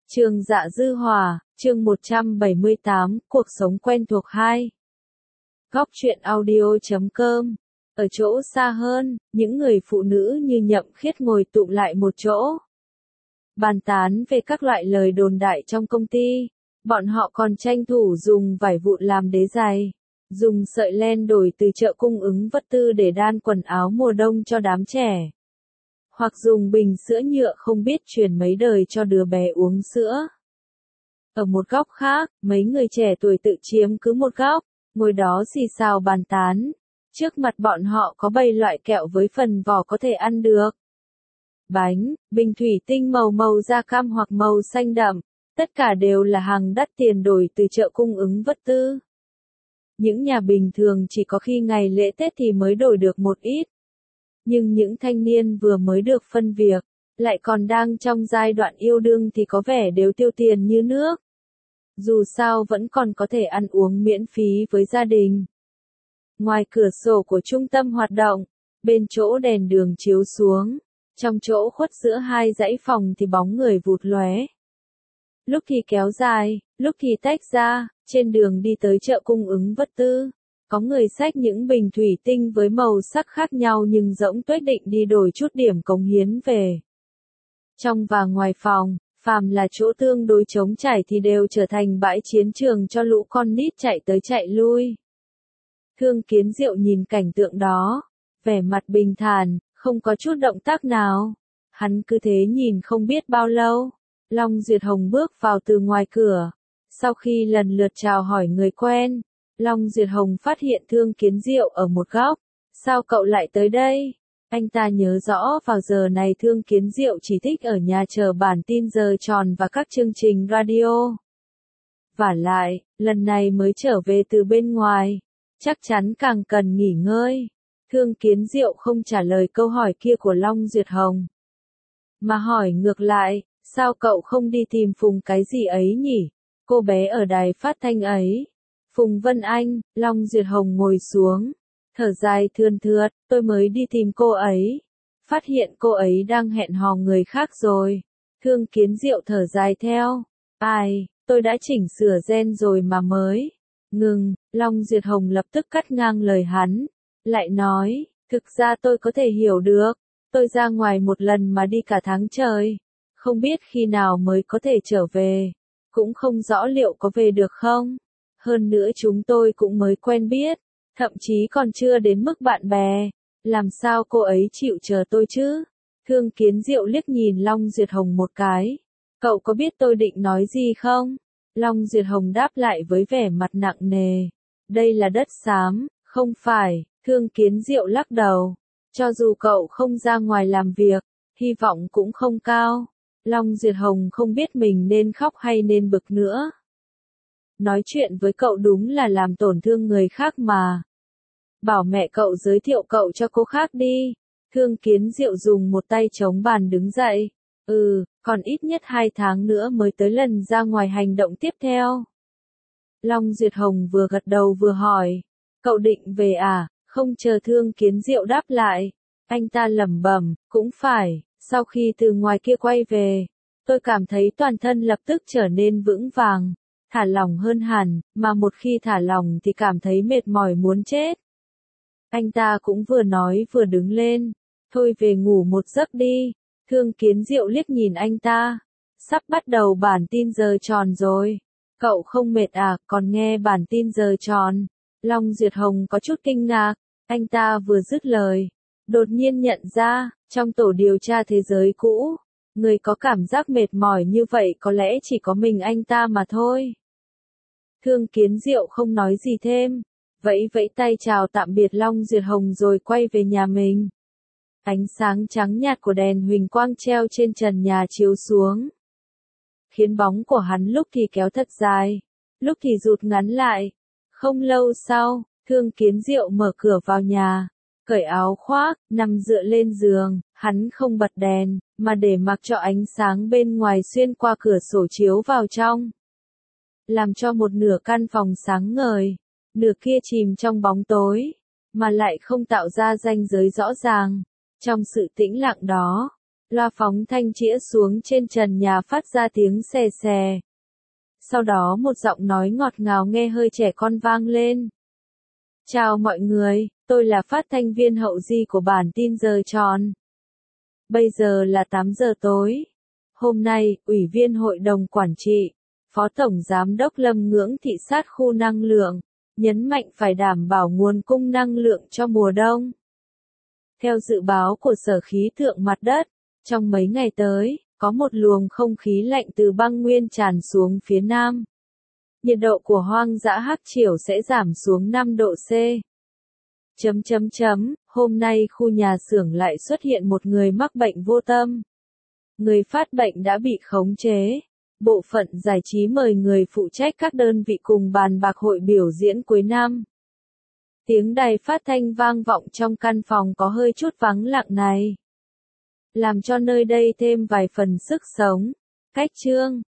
Trường Dạ Dư Hòa, chương 178, Cuộc sống quen thuộc 2. Góc truyện audio.com. Ở chỗ xa hơn, những người phụ nữ như Nhậm Khiết ngồi tụm lại một chỗ. Bàn tán về các loại lời đồn đại trong công ty. Bọn họ còn tranh thủ dùng vải vụn làm đế giày. Dùng sợi len đổi từ chợ cung ứng vật tư để đan quần áo mùa đông cho đám trẻ. Hoặc dùng bình sữa nhựa không biết truyền mấy đời cho đứa bé uống sữa. Ở một góc khác, mấy người trẻ tuổi tự chiếm cứ một góc, ngồi đó xì xào bàn tán. Trước mặt bọn họ có bầy loại kẹo với phần vỏ có thể ăn được. Bánh, bình thủy tinh màu da cam hoặc màu xanh đậm, tất cả đều là hàng đắt tiền đổi từ chợ cung ứng vật tư. Những nhà bình thường chỉ có khi ngày lễ Tết thì mới đổi được một ít. Nhưng những thanh niên vừa mới được phân việc, lại còn đang trong giai đoạn yêu đương thì có vẻ đều tiêu tiền như nước. Dù sao vẫn còn có thể ăn uống miễn phí với gia đình. Ngoài cửa sổ của trung tâm hoạt động, bên chỗ đèn đường chiếu xuống, trong chỗ khuất giữa hai dãy phòng thì bóng người vụt lóe. Lúc thì kéo dài, lúc thì tách ra, trên đường đi tới chợ cung ứng vật tư. Có người xách những bình thủy tinh với màu sắc khác nhau nhưng rỗng tuếch định đi đổi chút điểm cống hiến về. Trong và ngoài phòng, phàm là chỗ tương đối trống trải thì đều trở thành bãi chiến trường cho lũ con nít chạy tới chạy lui. Thương Kiến Diệu nhìn cảnh tượng đó, vẻ mặt bình thản, không có chút động tác nào. Hắn cứ thế nhìn không biết bao lâu. Long Duyệt Hồng bước vào từ ngoài cửa. Sau khi lần lượt chào hỏi người quen, Long Duyệt Hồng phát hiện Thương Kiến Diệu ở một góc. Sao cậu lại tới đây? Anh ta nhớ rõ vào giờ này Thương Kiến Diệu chỉ thích ở nhà chờ bản tin giờ tròn và các chương trình radio. Vả lại, lần này mới trở về từ bên ngoài, chắc chắn càng cần nghỉ ngơi. Thương Kiến Diệu không trả lời câu hỏi kia của Long Duyệt Hồng, mà hỏi ngược lại, sao cậu không đi tìm Phùng cái gì ấy nhỉ? Cô bé ở đài phát thanh ấy. Phùng Vân Anh. Long Duyệt Hồng ngồi xuống, thở dài thườn thượt, tôi mới đi tìm cô ấy. Phát hiện cô ấy đang hẹn hò người khác rồi. Thương Kiến Diệu thở dài theo. Ai, tôi đã chỉnh sửa gen rồi mà mới. Ngừng, Long Duyệt Hồng lập tức cắt ngang lời hắn. Lại nói, thực ra tôi có thể hiểu được. Tôi ra ngoài một lần mà đi cả tháng trời. Không biết khi nào mới có thể trở về. Cũng không rõ liệu có về được không. Hơn nữa chúng tôi cũng mới quen biết. Thậm chí còn chưa đến mức bạn bè. Làm sao cô ấy chịu chờ tôi chứ? Thương Kiến Diệu liếc nhìn Long Duyệt Hồng một cái. Cậu có biết tôi định nói gì không? Long Duyệt Hồng đáp lại với vẻ mặt nặng nề. Đây là đất xám, không phải. Thương Kiến Diệu lắc đầu. Cho dù cậu không ra ngoài làm việc, hy vọng cũng không cao. Long Duyệt Hồng không biết mình nên khóc hay nên bực nữa. Nói chuyện với cậu đúng là làm tổn thương người khác mà. Bảo mẹ cậu giới thiệu cậu cho cô khác đi. Thương Kiến Diệu dùng một tay chống bàn đứng dậy. Còn ít nhất 2 tháng nữa mới tới lần ra ngoài hành động tiếp theo. Long Duyệt Hồng vừa gật đầu vừa hỏi. Cậu định về à? Không chờ Thương Kiến Diệu đáp lại. Anh ta lẩm bẩm, cũng phải. Sau khi từ ngoài kia quay về, tôi cảm thấy toàn thân lập tức trở nên vững vàng, thả lỏng hơn hẳn, mà một khi thả lỏng thì cảm thấy mệt mỏi muốn chết. Anh ta cũng vừa nói vừa đứng lên. Thôi về ngủ một giấc đi. Thương Kiến Diệu liếc nhìn anh ta. Sắp bắt đầu bản tin giờ tròn rồi. Cậu không mệt à, còn nghe bản tin giờ tròn? Long Duyệt Hồng có chút kinh ngạc. Anh ta vừa dứt lời, đột nhiên nhận ra, trong tổ điều tra thế giới cũ, người có cảm giác mệt mỏi như vậy có lẽ chỉ có mình anh ta mà thôi. Thương Kiến Diệu không nói gì thêm, vẫy tay chào tạm biệt Long Duyệt Hồng rồi quay về nhà mình. Ánh sáng trắng nhạt của đèn huỳnh quang treo trên trần nhà chiếu xuống, khiến bóng của hắn lúc thì kéo thật dài, lúc thì rụt ngắn lại. Không lâu sau, Thương Kiến Diệu mở cửa vào nhà, cởi áo khoác, nằm dựa lên giường, hắn không bật đèn, mà để mặc cho ánh sáng bên ngoài xuyên qua cửa sổ chiếu vào trong, làm cho một nửa căn phòng sáng ngời, nửa kia chìm trong bóng tối, mà lại không tạo ra ranh giới rõ ràng. Trong sự tĩnh lặng đó, Loa phóng thanh chĩa xuống trên trần nhà phát ra tiếng xè xè. Sau đó một giọng nói ngọt ngào nghe hơi trẻ con vang lên. Chào mọi người, tôi là phát thanh viên hậu di của bản tin giờ tròn. Bây giờ là 8 giờ tối. Hôm nay, Ủy viên Hội đồng Quản trị, Phó Tổng Giám đốc Lâm Ngưỡng thị sát khu năng lượng, nhấn mạnh phải đảm bảo nguồn cung năng lượng cho mùa đông. Theo dự báo của Sở Khí tượng Mặt đất, trong mấy ngày tới, có một luồng không khí lạnh từ băng nguyên tràn xuống phía Nam. Nhiệt độ của hoang dã Hắc Triểu sẽ giảm xuống 5 độ C. Hôm nay khu nhà xưởng lại xuất hiện một người mắc bệnh vô tâm. Người phát bệnh đã bị khống chế. Bộ phận giải trí mời người phụ trách các đơn vị cùng bàn bạc hội biểu diễn cuối năm. Tiếng đài phát thanh vang vọng trong căn phòng có hơi chút vắng lặng này, làm cho nơi đây thêm vài phần sức sống. Cách chương